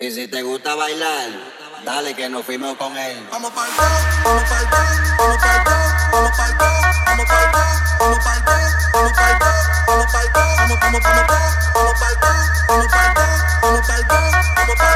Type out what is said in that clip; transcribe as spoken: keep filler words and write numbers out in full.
Y si te gusta bailar, dale que nos fuimos con él. Vamos pa'l go, vamos pa'l go, vamos pa'l go, vamos pa'l go, vamos pa'l go, vamos pa'l go, vamos pa'l go, vamos pa'l go, vamos vamos vamos vamos pa'l go, vamos pa'l go, vamos pa'l go, vamos pa'l go, vamos pa'l